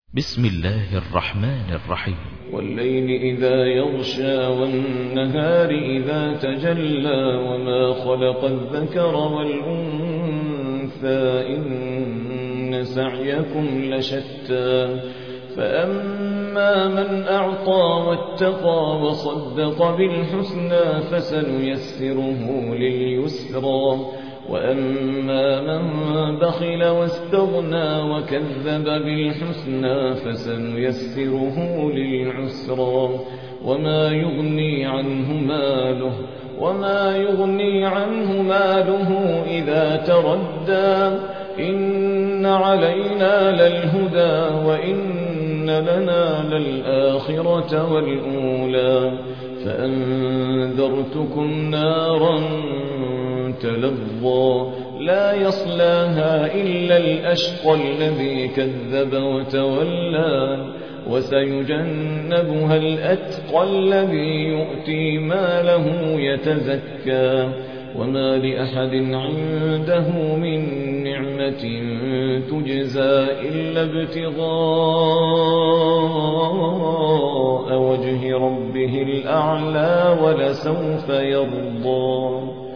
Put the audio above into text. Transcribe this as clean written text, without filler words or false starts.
بسم الله الرحمن الرحيم. والليل إذا يغشى والنهار إذا تجلى وما خلق الذكر والأنثى إن سعيكم لشتى فأما من أعطى واتقى وصدق بالحسنى فسنيسره لليسرى وأما من بخل واستغنى وكذب بالحسنى فسنيسره للعسرى وما يغني عنه ماله إذا تردى إن علينا للهدى وإن لنا للآخرة والأولى فأنذرتكم نارا تلظى لا يصلاها إلا الأشقى الذي كذب وتولى وسيجنبها الأتقى الذي يؤتي ماله يتزكى وما لأحد عنده من نعمة تجزى إلا ابتغاء وجه ربه الأعلى ولسوف يرضى.